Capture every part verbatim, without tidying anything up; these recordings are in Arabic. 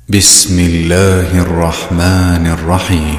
بسم الله الرحمن الرحيم.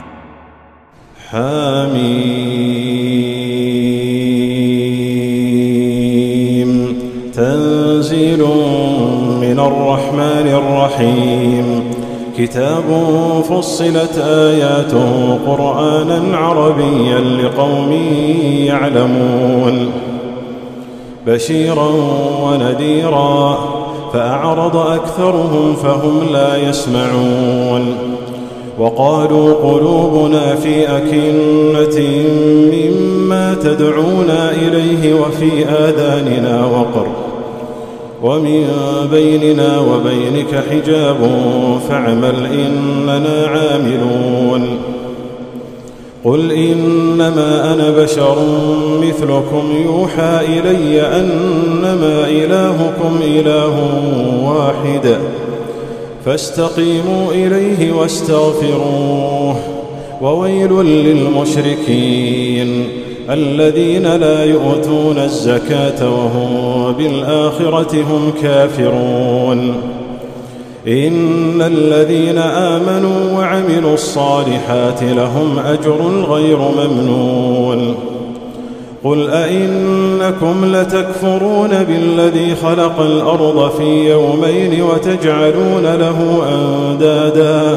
حميم. تنزيل من الرحمن الرحيم. كتاب فصلت آياته قرآنا عربيا لقوم يعلمون بشيرا ونذيرا فأعرض أكثرهم فهم لا يسمعون. وقالوا قلوبنا في أكنة مما تدعونا إليه وفي آذاننا وقر ومن بيننا وبينك حجاب فاعمل إننا عاملون. قل إنما أنا بشر مثلكم يوحى إلي أنما إلهكم إله واحد فاستقيموا إليه واستغفروه. وويل للمشركين الذين لا يؤتون الزكاة وهم بالآخرة هم كافرون. إن الذين آمنوا وعملوا الصالحات لهم أجر غير ممنون. قل أئنكم لتكفرون بالذي خلق الأرض في يومين وتجعلون له أندادا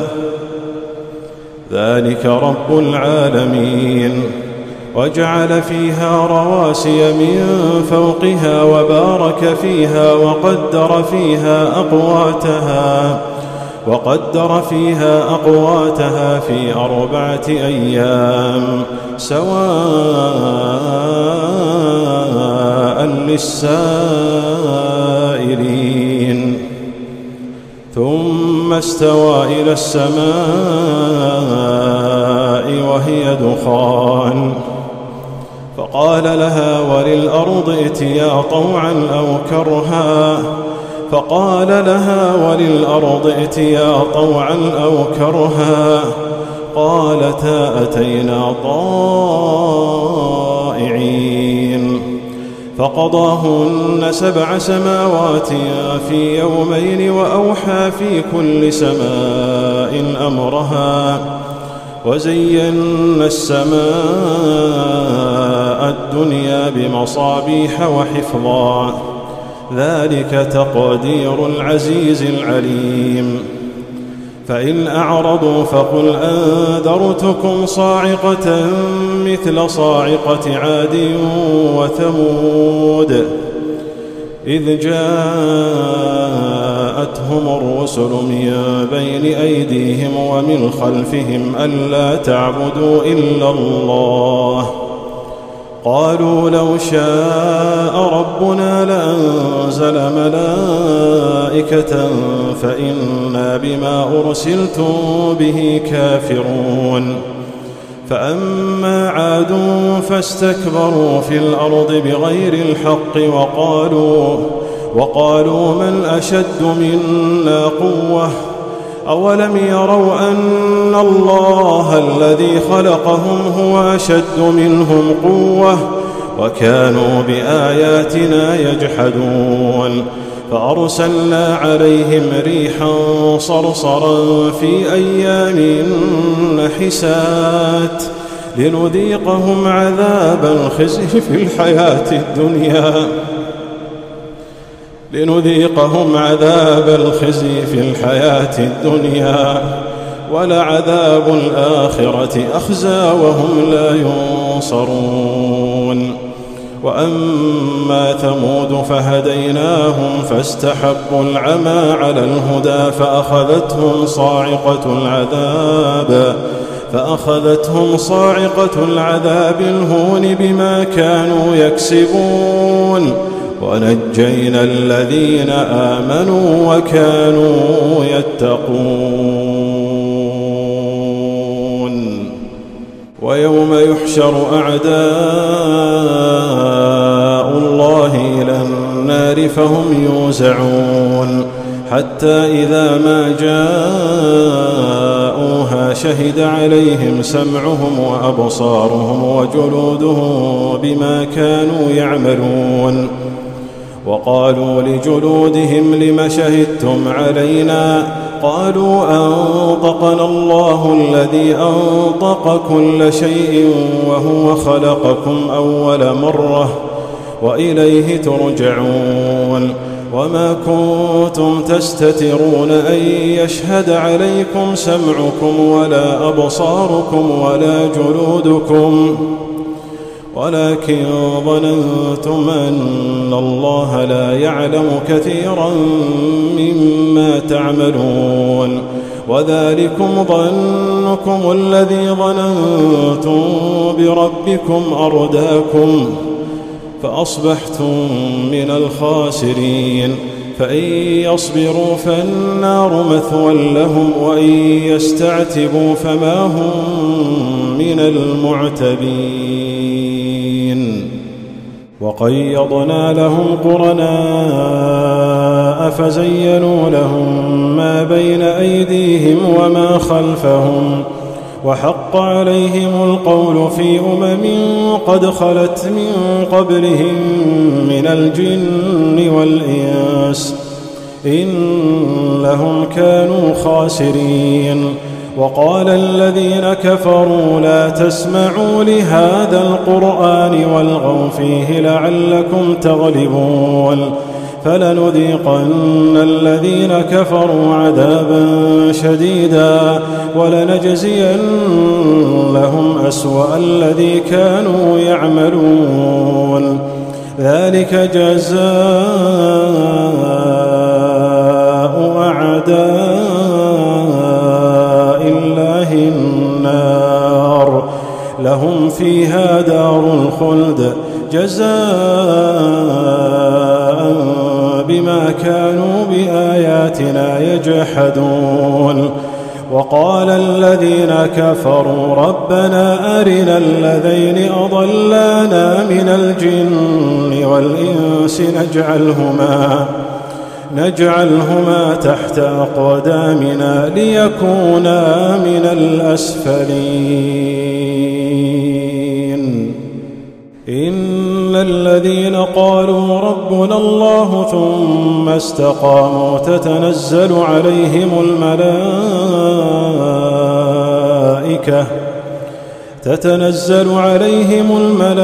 ذلك رب العالمين. وجعل فيها رواسي من فوقها وبارك فيها وقدر فيها أقواتها وقدر فيها أقواتها في أربعة أيام سواء للسائلين. ثم استوى إلى السماء وهي دخان فقال لها وللأرض ائتيا طوعا أو كرها فقال لها وللأرض ائتيا طوعا أو كرها قالتا أتينا طائعين. فقضاهن سبع سماوات في يومين وأوحى في كل سماء أمرها وزينا السماء الدنيا بمصابيح وحفظا ذلك تقدير العزيز العليم. فإن أعرضوا فقل أنذرتكم صاعقة مثل صاعقة عاد وثمود إذ جاءتهم الرسل من بين أيديهم ومن خلفهم ألا تعبدوا إلا الله قالوا لو شاء ربنا لأنزل ملائكة فإنا بما أرسلتم به كافرون. فأما عاد فاستكبروا في الأرض بغير الحق وقالوا, وقالوا من أشد منا قوة أولم يروا أن الله الذي خلقهم هو أشد منهم قوة وكانوا بآياتنا يجحدون. فأرسلنا عليهم ريحا صرصرا في أيام نحسات لنذيقهم عذاب الخزي في الحياة الدنيا لنذيقهم عذاب الخزي في الحياة الدنيا ولعذاب الآخرة أخزى وهم لا ينصرون. وأما ثمود فهديناهم فاستحبوا العمى على الهدى فأخذتهم صاعقة العذاب فأخذتهم صاعقة العذاب الهون بما كانوا يكسبون ونجينا الذين آمنوا وكانوا يتقون. ويوم يحشر أعداء الله إلى النار فهم يوزعون حتى إذا ما جاءوها شهد عليهم سمعهم وأبصارهم وجلودهم بما كانوا يعملون. وقالوا لجلودهم لم شهدتم علينا قالوا أنطقنا الله الذي أنطق كل شيء وهو خلقكم أول مرة وإليه ترجعون وما كنتم تستترون أن يشهد عليكم سمعكم ولا أبصاركم ولا جلودكم ولكن ظننتم أن الله لا يعلم كثيرا مما تعملون وذلكم ظنكم الذي ظننتم بربكم أرداكم فأصبحتم من الخاسرين فإن يصبروا فالنار مثوى لهم وإن يستعتبوا فما هم من المعتبين وقيضنا لهم قرناء فزينوا لهم ما بين أيديهم وما خلفهم وحق عليهم القول في أمم قد خلت من قبلهم من الجن والإنس إنهم كانوا خاسرين وقال الذين كفروا لا تسمعوا لهذا القرآن والغوا فيه لعلكم تغلبون فلنذيقن الذين كفروا عذابا شديدا ولنجزينهم أسوأ الذي كانوا يعملون ذلك جزاء أعداء الله النار لهم فيها دار الخلد جزاء بما كانوا بآياتنا يجحدون وقال الذين كفروا ربنا أرنا الذين أضلانا من الجن والإنس نجعلهما نجعلهما تحت أقدامنا ليكونا من الأسفلين إن الذين قالوا ربنا الله ثم استقاموا تتنزل عليهم الملائكة تتنزل عليهم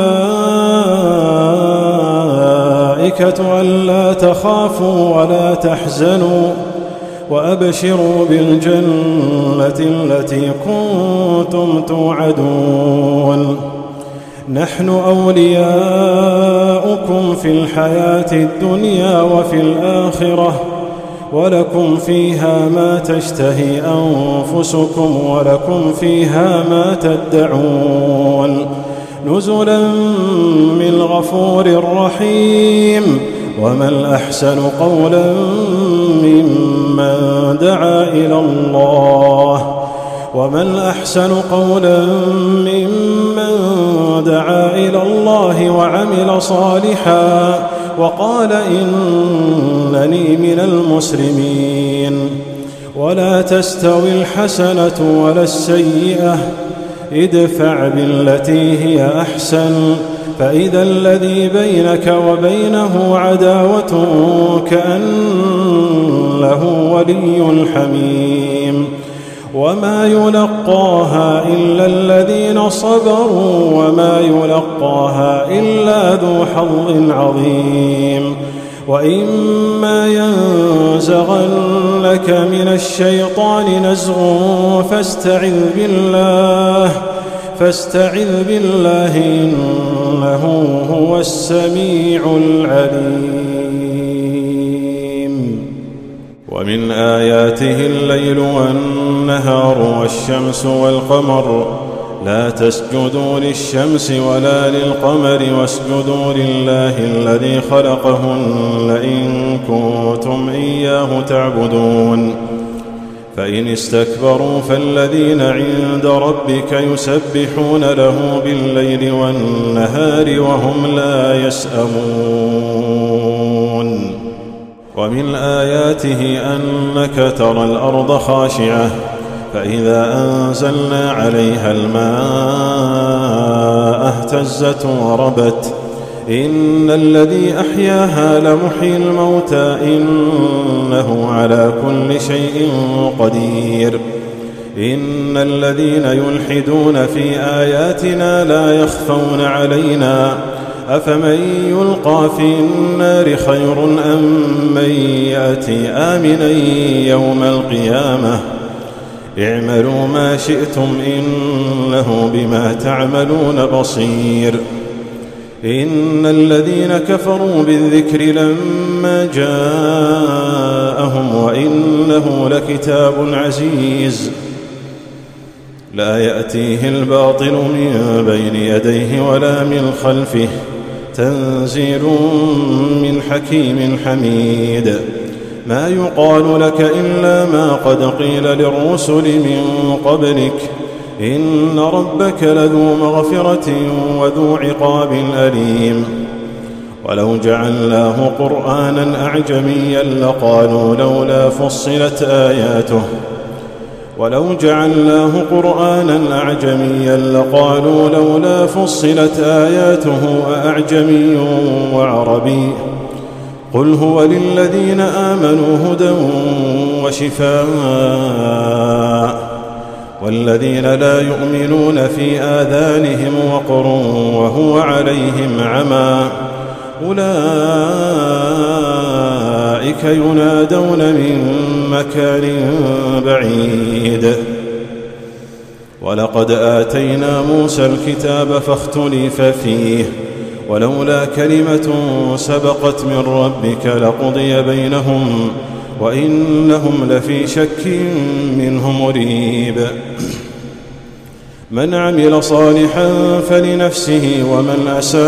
الملائكة ألا تخافوا ولا تحزنوا وأبشروا بالجنة التي كنتم توعدون نحن أولياؤكم في الحياة الدنيا وفي الآخرة ولكم فيها ما تشتهي أنفسكم ولكم فيها ما تدعون نزلا من غفور رحيم ومن أحسن قولا ممن دعا إلى الله ومن أحسن قولا ممن دعا إلى الله وعمل صالحا وقال إنني من المسلمين ولا تستوي الحسنة ولا السيئة ادفع بالتي هي أحسن فإذا الذي بينك وبينه عداوة كأنه ولي حميم وما يلقاها إلا الذين صبروا وما يلقاها إلا ذو حظ عظيم وإما ينزغنك من الشيطان نزغ فاستعذ بالله فاستعذ بالله إنه هو السميع العليم ومن آياته الليل والنهار والشمس والقمر لا تسجدوا للشمس ولا للقمر واسجدوا لله الذي خلقهن إن كنتم إياه تعبدون فإن استكبروا فالذين عند ربك يسبحون له بالليل والنهار وهم لا يسأمون ومن آياته أنك ترى الأرض خاشعة فإذا أنزلنا عليها الماء اهتزت وربت إن الذي أحياها لمحيي الموتى إنه على كل شيء قدير إن الذين يلحدون في آياتنا لا يخفون علينا أفمن يلقى في النار خير أم من يأتي آمنا يوم القيامة اعملوا ما شئتم إنه بما تعملون بصير إن الذين كفروا بالذكر لما جاءهم وإنه لكتاب عزيز لا يأتيه الباطل من بين يديه ولا من خلفه تنزيل من حكيم حميد ما يقال لك إلا ما قد قيل للرسل من قبلك إن ربك لذو مغفرة وذو عقاب أليم ولو جعلناه قرآنا أعجميا لقالوا لولا فصلت آياته ولو جعلناه قرآنا أعجميا لقالوا لولا فصلت آياته أعجمي وعربي قل هو للذين آمنوا هدى وشفاء والذين لا يؤمنون في آذانهم وقر وهو عليهم عمى أولئك ينادون من مكان بعيد ولقد آتينا موسى الكتاب فاختلف فيه ولولا كلمة سبقت من ربك لقضي بينهم وإنهم لفي شك منه مريب من عمل صالحا فلنفسه ومن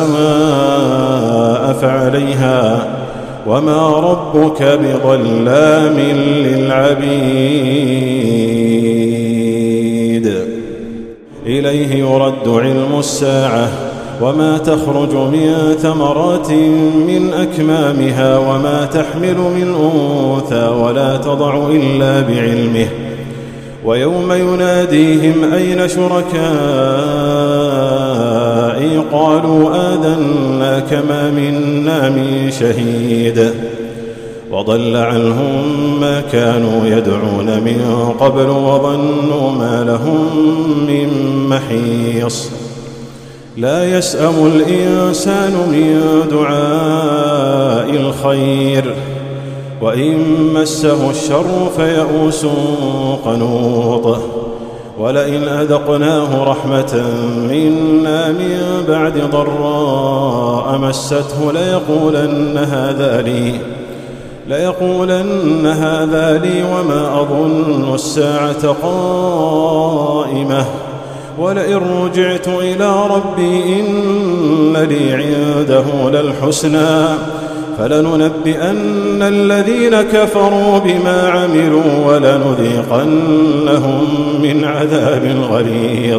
أساء فعليها وما ربك بظلام للعبيد إليه يرد علم الساعة وما تخرج من ثمرات من أكمامها وما تحمل من أنثى ولا تضع إلا بعلمه ويوم يناديهم أين شركائي قالوا آذناك ما منا من شهيد وضل عنهم ما كانوا يدعون من قبل وظنوا ما لهم من محيص لا يسأم الإنسان من دعاء الخير وإن مسه الشر فيئوس قنوط ولئن أذقناه رحمة منا من بعد ضراء مسته ليقولن هذا لي ليقولن هذا لي وما أظن الساعة قائمة ولئن رجعت إلى ربي إن لي عنده للحسنى فلننبئن الذين كفروا بما عملوا ولنذيقنهم من عذاب غليظ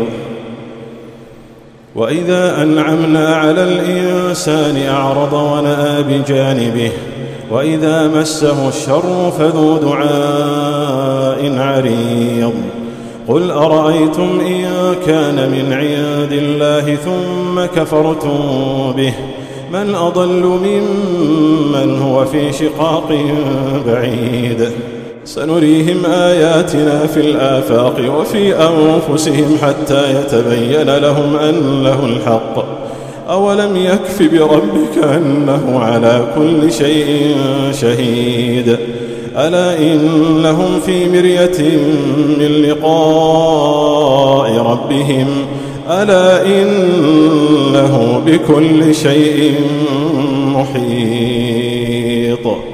وإذا أنعمنا على الإنسان أعرض ونأى بجانبه وإذا مسه الشر فذو دعاء عريض قل أرأيتم إن كان من عند الله ثم كفرتم به من أضل ممن هو في شقاق بعيد سنريهم آياتنا في الآفاق وفي أنفسهم حتى يتبين لهم أنه الحق أولم يكف بربك أنه على كل شيء شهيد ألا إنهم في مرية من لقاء ربهم ألا إنه بكل شيء محيط